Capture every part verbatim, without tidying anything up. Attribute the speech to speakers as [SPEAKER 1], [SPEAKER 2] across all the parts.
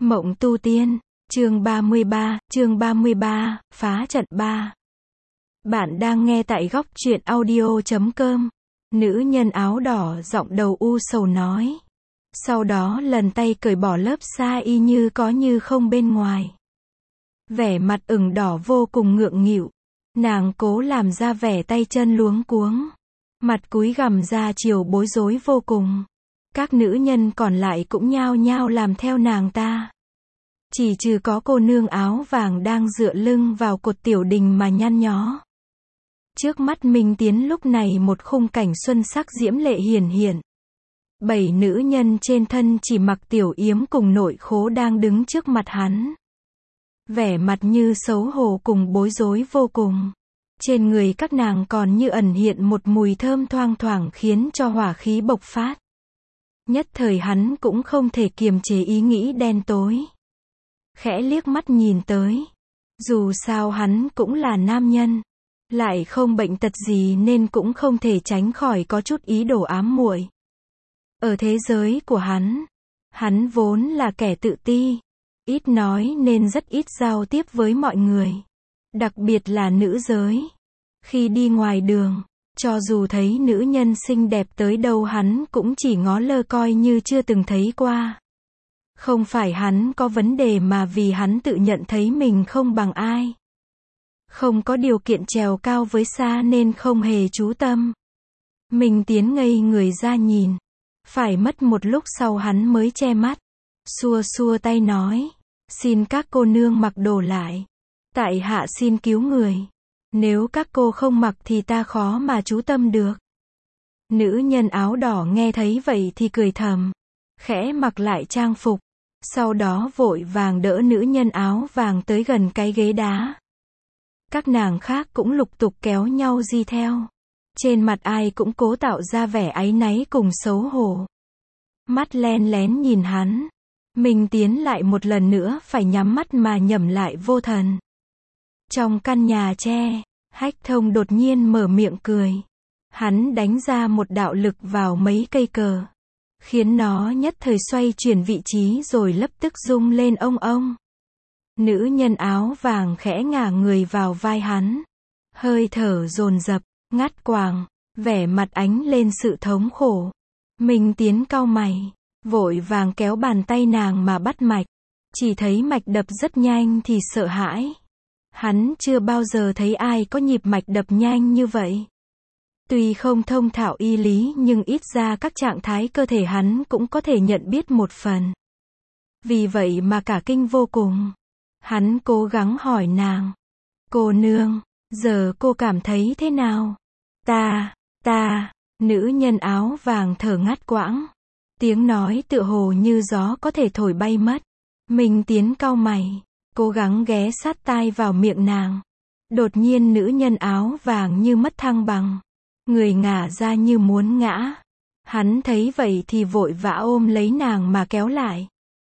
[SPEAKER 1] Mộng tu tiên, chương ba mươi ba, chương ba mươi ba, phá trận ba. Bạn đang nghe tại góc truyện audio chấm com. Nữ nhân áo đỏ giọng đầu u sầu nói. Sau đó lần tay cởi bỏ lớp sa y như có như không bên ngoài. Vẻ mặt ửng đỏ vô cùng ngượng nghịu. Nàng cố làm ra vẻ tay chân luống cuống. Mặt cúi gằm ra chiều bối rối vô cùng. Các nữ nhân còn lại cũng nhao nhao làm theo nàng ta. Chỉ trừ có cô nương áo vàng đang dựa lưng vào cột tiểu đình mà nhăn nhó. Trước mắt Minh Tiến lúc này một khung cảnh xuân sắc diễm lệ hiển hiện. Bảy nữ nhân trên thân chỉ mặc tiểu yếm cùng nội khố đang đứng trước mặt hắn. Vẻ mặt như xấu hổ cùng bối rối vô cùng. Trên người các nàng còn như ẩn hiện một mùi thơm thoang thoảng khiến cho hỏa khí bộc phát. Nhất thời hắn cũng không thể kiềm chế ý nghĩ đen tối. Khẽ liếc mắt nhìn tới. Dù sao hắn cũng là nam nhân. Lại không bệnh tật gì nên cũng không thể tránh khỏi có chút ý đồ ám muội. Ở thế giới của hắn, hắn vốn là kẻ tự ti. Ít nói nên rất ít giao tiếp với mọi người. Đặc biệt là nữ giới. Khi đi ngoài đường, cho dù thấy nữ nhân xinh đẹp tới đâu hắn cũng chỉ ngó lơ coi như chưa từng thấy qua. Không phải hắn có vấn đề mà vì hắn tự nhận thấy mình không bằng ai. Không có điều kiện trèo cao với xa nên không hề chú tâm. Mình tiến ngây người ra nhìn. Phải mất một lúc sau hắn mới che mắt. Xua xua tay nói. Xin các cô nương mặc đồ lại. Tại hạ xin cứu người. Nếu các cô không mặc thì ta khó mà chú tâm được. Nữ nhân áo đỏ nghe thấy vậy thì cười thầm. Khẽ mặc lại trang phục. Sau đó vội vàng đỡ nữ nhân áo vàng tới gần cái ghế đá. Các nàng khác cũng lục tục kéo nhau đi theo. Trên mặt ai cũng cố tạo ra vẻ áy náy cùng xấu hổ. Mắt len lén nhìn hắn. Mình tiến lại một lần nữa phải nhắm mắt mà nhẩm lại vô thần. Trong căn nhà tre, Hách Thông đột nhiên mở miệng cười. Hắn đánh ra một đạo lực vào mấy cây cờ. Khiến nó nhất thời xoay chuyển vị trí rồi lập tức rung lên ông ông. Nữ nhân áo vàng khẽ ngả người vào vai hắn. Hơi thở dồn dập, ngắt quàng, vẻ mặt ánh lên sự thống khổ. Mình tiến cau mày, vội vàng kéo bàn tay nàng mà bắt mạch. Chỉ thấy mạch đập rất nhanh thì sợ hãi. Hắn chưa bao giờ thấy ai có nhịp mạch đập nhanh như vậy. Tuy không thông thạo y lý nhưng ít ra các trạng thái cơ thể hắn cũng có thể nhận biết một phần. Vì vậy mà cả kinh vô cùng. Hắn cố gắng hỏi nàng. Cô nương, giờ cô cảm thấy thế nào? Ta, ta, nữ nhân áo vàng thở ngắt quãng. Tiếng nói tựa hồ như gió có thể thổi bay mất. Mình tiến cau mày, cố gắng ghé sát tai vào miệng nàng. Đột nhiên nữ nhân áo vàng như mất thăng bằng. Người ngả ra như muốn ngã. Hắn thấy vậy thì vội vã ôm lấy nàng mà kéo lại.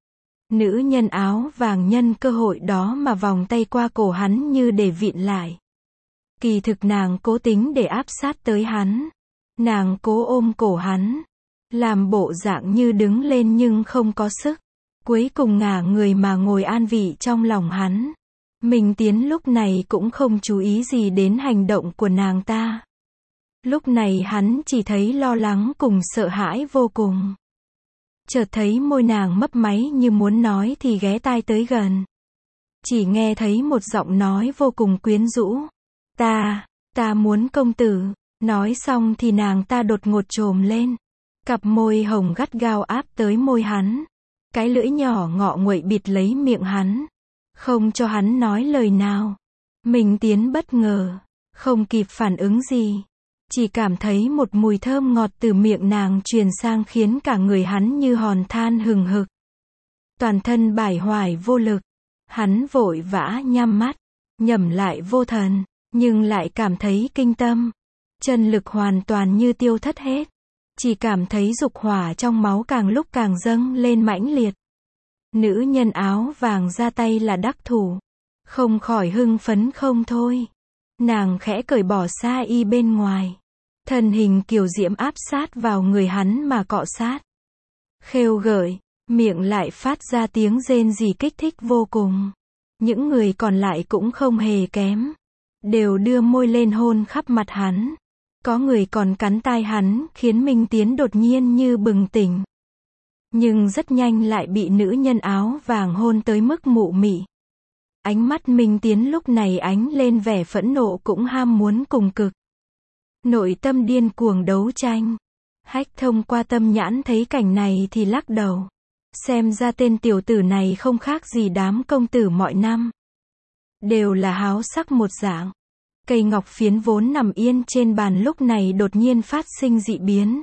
[SPEAKER 1] Nữ nhân áo vàng nhân cơ hội đó mà vòng tay qua cổ hắn như để vịn lại. Kỳ thực nàng cố tính để áp sát tới hắn. Nàng cố ôm cổ hắn. Làm bộ dạng như đứng lên nhưng không có sức. Cuối cùng ngả người mà ngồi an vị trong lòng hắn. Mình tiến lúc này cũng không chú ý gì đến hành động của nàng ta. Lúc này hắn chỉ thấy lo lắng cùng sợ hãi vô cùng. Chợt thấy môi nàng mấp máy như muốn nói thì ghé tai tới gần. Chỉ nghe thấy một giọng nói vô cùng quyến rũ. Ta, ta muốn công tử. Nói xong thì nàng ta đột ngột trồm lên. Cặp môi hồng gắt gao áp tới môi hắn. Cái lưỡi nhỏ ngọ nguậy bịt lấy miệng hắn. Không cho hắn nói lời nào. Mình tiến bất ngờ. Không kịp phản ứng gì. Chỉ cảm thấy một mùi thơm ngọt từ miệng nàng truyền sang khiến cả người hắn như hòn than hừng hực. Toàn thân bải hoài vô lực. Hắn vội vã nhắm mắt. Nhẩm lại vô thần. Nhưng lại cảm thấy kinh tâm. Chân lực hoàn toàn như tiêu thất hết. Chỉ cảm thấy dục hỏa trong máu càng lúc càng dâng lên mãnh liệt. Nữ nhân áo vàng ra tay là đắc thủ. Không khỏi hưng phấn không thôi. Nàng khẽ cởi bỏ sa y bên ngoài. Thân hình kiều diễm áp sát vào người hắn mà cọ sát. Khêu gợi, miệng lại phát ra tiếng rên rỉ kích thích vô cùng. Những người còn lại cũng không hề kém, đều đưa môi lên hôn khắp mặt hắn. Có người còn cắn tai hắn, khiến Minh Tiến đột nhiên như bừng tỉnh. Nhưng rất nhanh lại bị nữ nhân áo vàng hôn tới mức mụ mị. Ánh mắt Minh Tiến lúc này ánh lên vẻ phẫn nộ cũng ham muốn cùng cực. Nội tâm điên cuồng đấu tranh. Hách Thông qua tâm nhãn thấy cảnh này thì lắc đầu. Xem ra tên tiểu tử này không khác gì đám công tử mọi năm. Đều là háo sắc một dạng. Cây ngọc phiến vốn nằm yên trên bàn lúc này đột nhiên phát sinh dị biến.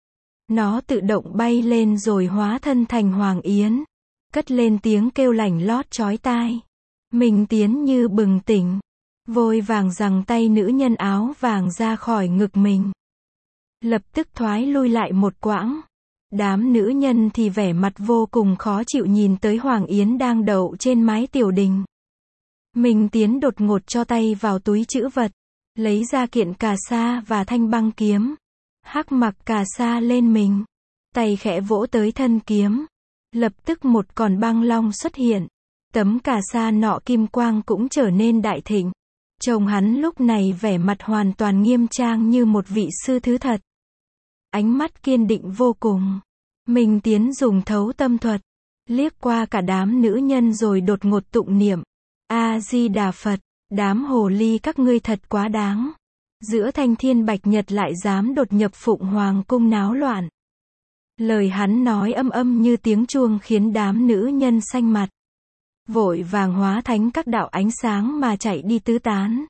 [SPEAKER 1] Nó tự động bay lên rồi hóa thân thành Hoàng Yến. Cất lên tiếng kêu lảnh lót chói tai. Minh Tiến như bừng tỉnh. Vội vàng giằng tay nữ nhân áo vàng ra khỏi ngực mình. Lập tức thoái lui lại một quãng. Đám nữ nhân thì vẻ mặt vô cùng khó chịu nhìn tới Hoàng Yến đang đậu trên mái tiểu đình. Minh Tiến đột ngột cho tay vào túi trữ vật. Lấy ra kiện cà sa và thanh băng kiếm. Hắc mặc cà sa lên mình. Tay khẽ vỗ tới thân kiếm. Lập tức một con băng long xuất hiện. Tấm cà sa nọ kim quang cũng trở nên đại thịnh. Chồng hắn lúc này vẻ mặt hoàn toàn nghiêm trang như một vị sư thứ thật. Ánh mắt kiên định vô cùng. Minh Tiến dùng thấu tâm thuật. Liếc qua cả đám nữ nhân rồi đột ngột tụng niệm. A-di-đà Phật, đám hồ ly các ngươi thật quá đáng. Giữa thanh thiên bạch nhật lại dám đột nhập Phụng Hoàng cung náo loạn. Lời hắn nói âm âm như tiếng chuông khiến đám nữ nhân xanh mặt. Vội vàng hóa thành các đạo ánh sáng mà chạy đi tứ tán.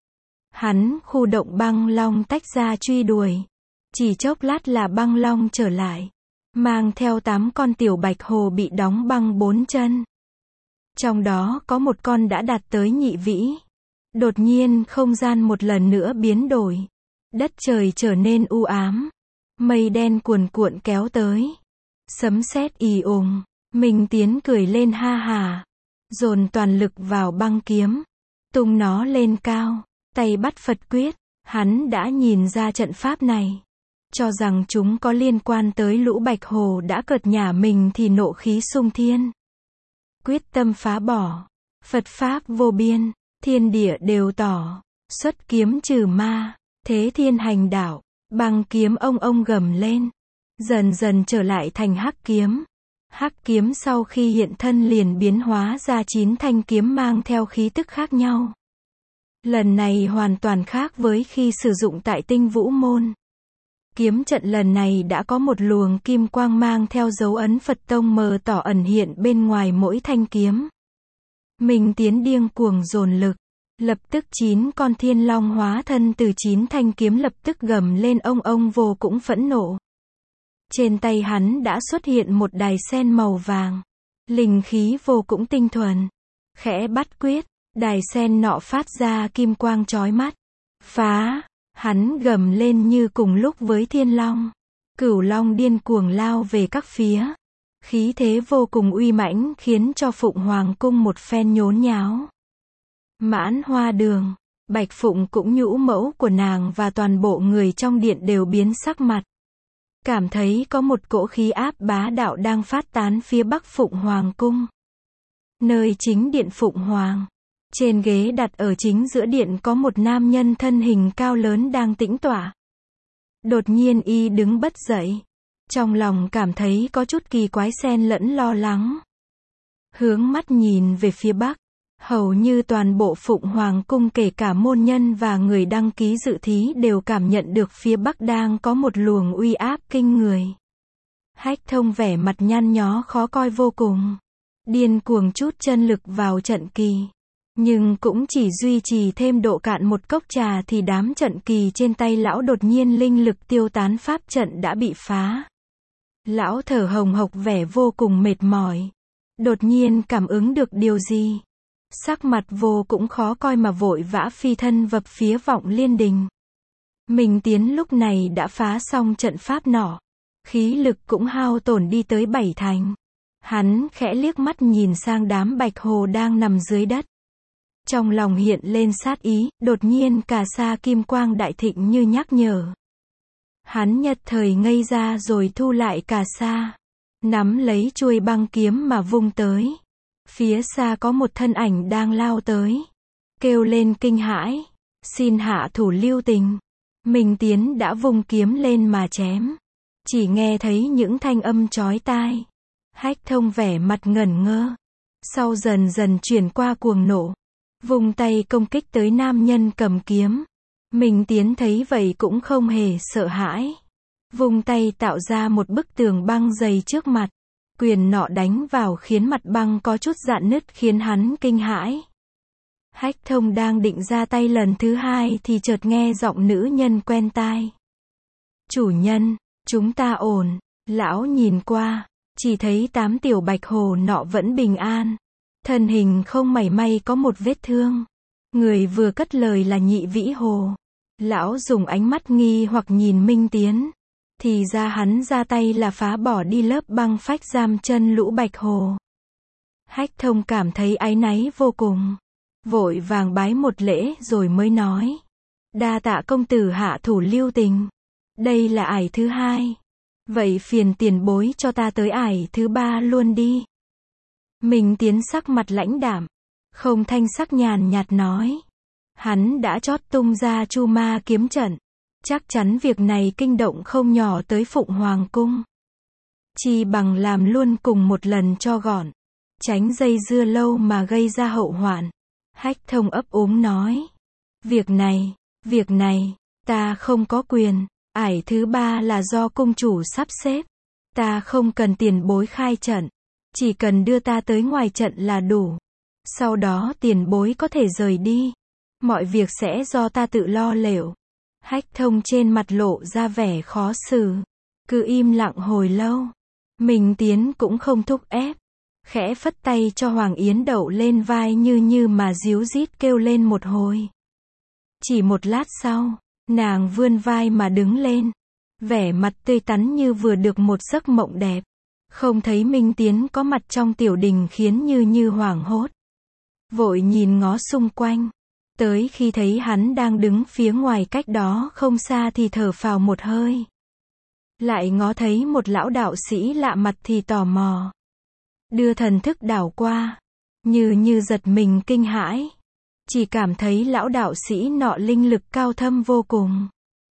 [SPEAKER 1] Hắn khu động băng long tách ra truy đuổi. Chỉ chốc lát là băng long trở lại. Mang theo tám con tiểu bạch hồ bị đóng băng bốn chân. Trong đó có một con đã đạt tới nhị vĩ. Đột nhiên không gian một lần nữa biến đổi. Đất trời trở nên u ám. Mây đen cuồn cuộn kéo tới. Sấm sét ì ùng. Minh Tiến cười lên ha hà. Dồn toàn lực vào băng kiếm. Tung nó lên cao. Tay bắt Phật quyết. Hắn đã nhìn ra trận pháp này. Cho rằng chúng có liên quan tới lũ bạch hồ đã cợt nhả mình thì nộ khí xung thiên. Quyết tâm phá bỏ. Phật pháp vô biên. Thiên địa đều tỏ. Xuất kiếm trừ ma. Thế thiên hành đạo. Băng kiếm ông ông gầm lên. Dần dần trở lại thành hắc kiếm. Hắc kiếm sau khi hiện thân liền biến hóa ra chín thanh kiếm mang theo khí tức khác nhau. Lần này hoàn toàn khác với khi sử dụng tại Tinh Vũ Môn. Kiếm trận lần này đã có một luồng kim quang mang theo dấu ấn Phật tông mờ tỏ ẩn hiện bên ngoài mỗi thanh kiếm. Minh Tiến điên cuồng dồn lực. Lập tức chín con thiên long hóa thân từ chín thanh kiếm lập tức gầm lên ông ông vô cũng phẫn nộ. Trên tay hắn đã xuất hiện một đài sen màu vàng. Linh khí vô cũng tinh thuần. Khẽ bắt quyết, đài sen nọ phát ra kim quang chói mắt. Phá! Hắn gầm lên như cùng lúc với thiên long. Cửu long điên cuồng lao về các phía. Khí thế vô cùng uy mãnh khiến cho Phụng Hoàng cung một phen nhốn nháo. Mãn Hoa Đường, Bạch Phụng cũng nhũ mẫu của nàng và toàn bộ người trong điện đều biến sắc mặt. Cảm thấy có một cỗ khí áp bá đạo đang phát tán phía bắc Phụng Hoàng cung. Nơi chính điện Phụng Hoàng. Trên ghế đặt ở chính giữa điện có một nam nhân thân hình cao lớn đang tĩnh tọa. Đột nhiên y đứng bất dậy. Trong lòng cảm thấy có chút kỳ quái xen lẫn lo lắng. Hướng mắt nhìn về phía bắc. Hầu như toàn bộ Phụng Hoàng cung kể cả môn nhân và người đăng ký dự thí đều cảm nhận được phía bắc đang có một luồng uy áp kinh người. Hách Thông vẻ mặt nhăn nhó khó coi vô cùng. Điên cuồng chút chân lực vào trận kỳ. Nhưng cũng chỉ duy trì thêm độ cạn một cốc trà thì đám trận kỳ trên tay lão đột nhiên linh lực tiêu tán pháp trận đã bị phá. Lão thở hồng hộc vẻ vô cùng mệt mỏi. Đột nhiên cảm ứng được điều gì. Sắc mặt vô cũng khó coi mà vội vã phi thân vập phía Vọng Liên Đình. Minh Tiến lúc này đã phá xong trận pháp nọ. Khí lực cũng hao tổn đi tới bảy thành. Hắn khẽ liếc mắt nhìn sang đám bạch hồ đang nằm dưới đất. Trong lòng hiện lên sát ý, đột nhiên cà sa kim quang đại thịnh như nhắc nhở. Hắn nhất thời ngây ra rồi thu lại cà sa. nắm lấy chuôi băng kiếm mà vung tới. Phía xa có một thân ảnh đang lao tới, kêu lên kinh hãi, xin hạ thủ lưu tình. Minh Tiến đã vung kiếm lên mà chém. Chỉ nghe thấy những thanh âm chói tai. Hách Thông vẻ mặt ngẩn ngơ, sau dần dần chuyển qua cuồng nộ, vung tay công kích tới nam nhân cầm kiếm. Minh Tiến thấy vậy cũng không hề sợ hãi, vung tay tạo ra một bức tường băng dày trước mặt. Quyền nọ đánh vào khiến mặt băng có chút rạn nứt khiến hắn kinh hãi. Hách Thông đang định ra tay lần thứ hai thì chợt nghe giọng nữ nhân quen tai. Chủ nhân, chúng ta ổn. Lão nhìn qua, chỉ thấy tám tiểu bạch hồ nọ vẫn bình an. Thân hình không mảy may có một vết thương. Người vừa cất lời là Nhị Vĩ Hồ. Lão dùng ánh mắt nghi hoặc nhìn Minh Tiến. Thì ra hắn ra tay là phá bỏ đi lớp băng phách giam chân lũ bạch hồ. Hách Thông cảm thấy áy náy vô cùng, vội vàng bái một lễ rồi mới nói. Đa tạ công tử hạ thủ lưu tình. Đây là ải thứ hai. Vậy phiền tiền bối cho ta tới ải thứ ba luôn đi. Minh Tiến sắc mặt lãnh đạm, không thanh sắc nhàn nhạt nói. Hắn đã chót tung ra Chu Ma kiếm trận. Chắc chắn việc này kinh động không nhỏ tới Phụng Hoàng Cung. Chi bằng làm luôn cùng một lần cho gọn, tránh dây dưa lâu mà gây ra hậu hoạn. Hách Thông ấp úng nói. Việc này, việc này, ta không có quyền. Ải thứ ba là do cung chủ sắp xếp. Ta không cần tiền bối khai trận. Chỉ cần đưa ta tới ngoài trận là đủ. Sau đó tiền bối có thể rời đi. Mọi việc sẽ do ta tự lo liệu. Hách Thông trên mặt lộ ra vẻ khó xử, cứ im lặng hồi lâu. Minh Tiến cũng không thúc ép, khẽ phất tay cho Hoàng Yến đậu lên vai như như mà díu dít kêu lên một hồi. Chỉ một lát sau, nàng vươn vai mà đứng lên, vẻ mặt tươi tắn như vừa được một giấc mộng đẹp. Không thấy Minh Tiến có mặt trong tiểu đình khiến như như hoảng hốt, vội nhìn ngó xung quanh. Tới khi thấy hắn đang đứng phía ngoài cách đó không xa thì thở phào một hơi. Lại ngó thấy một lão đạo sĩ lạ mặt thì tò mò. Đưa thần thức đảo qua. Như như giật mình kinh hãi. Chỉ cảm thấy lão đạo sĩ nọ linh lực cao thâm vô cùng.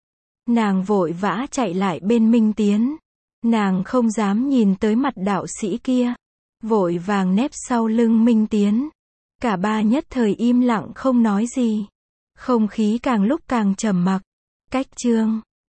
[SPEAKER 1] Nàng vội vã chạy lại bên Minh Tiến. Nàng không dám nhìn tới mặt đạo sĩ kia. Vội vàng nép sau lưng Minh Tiến. Cả ba nhất thời im lặng không nói gì. Không khí càng lúc càng trầm mặc. Cách chương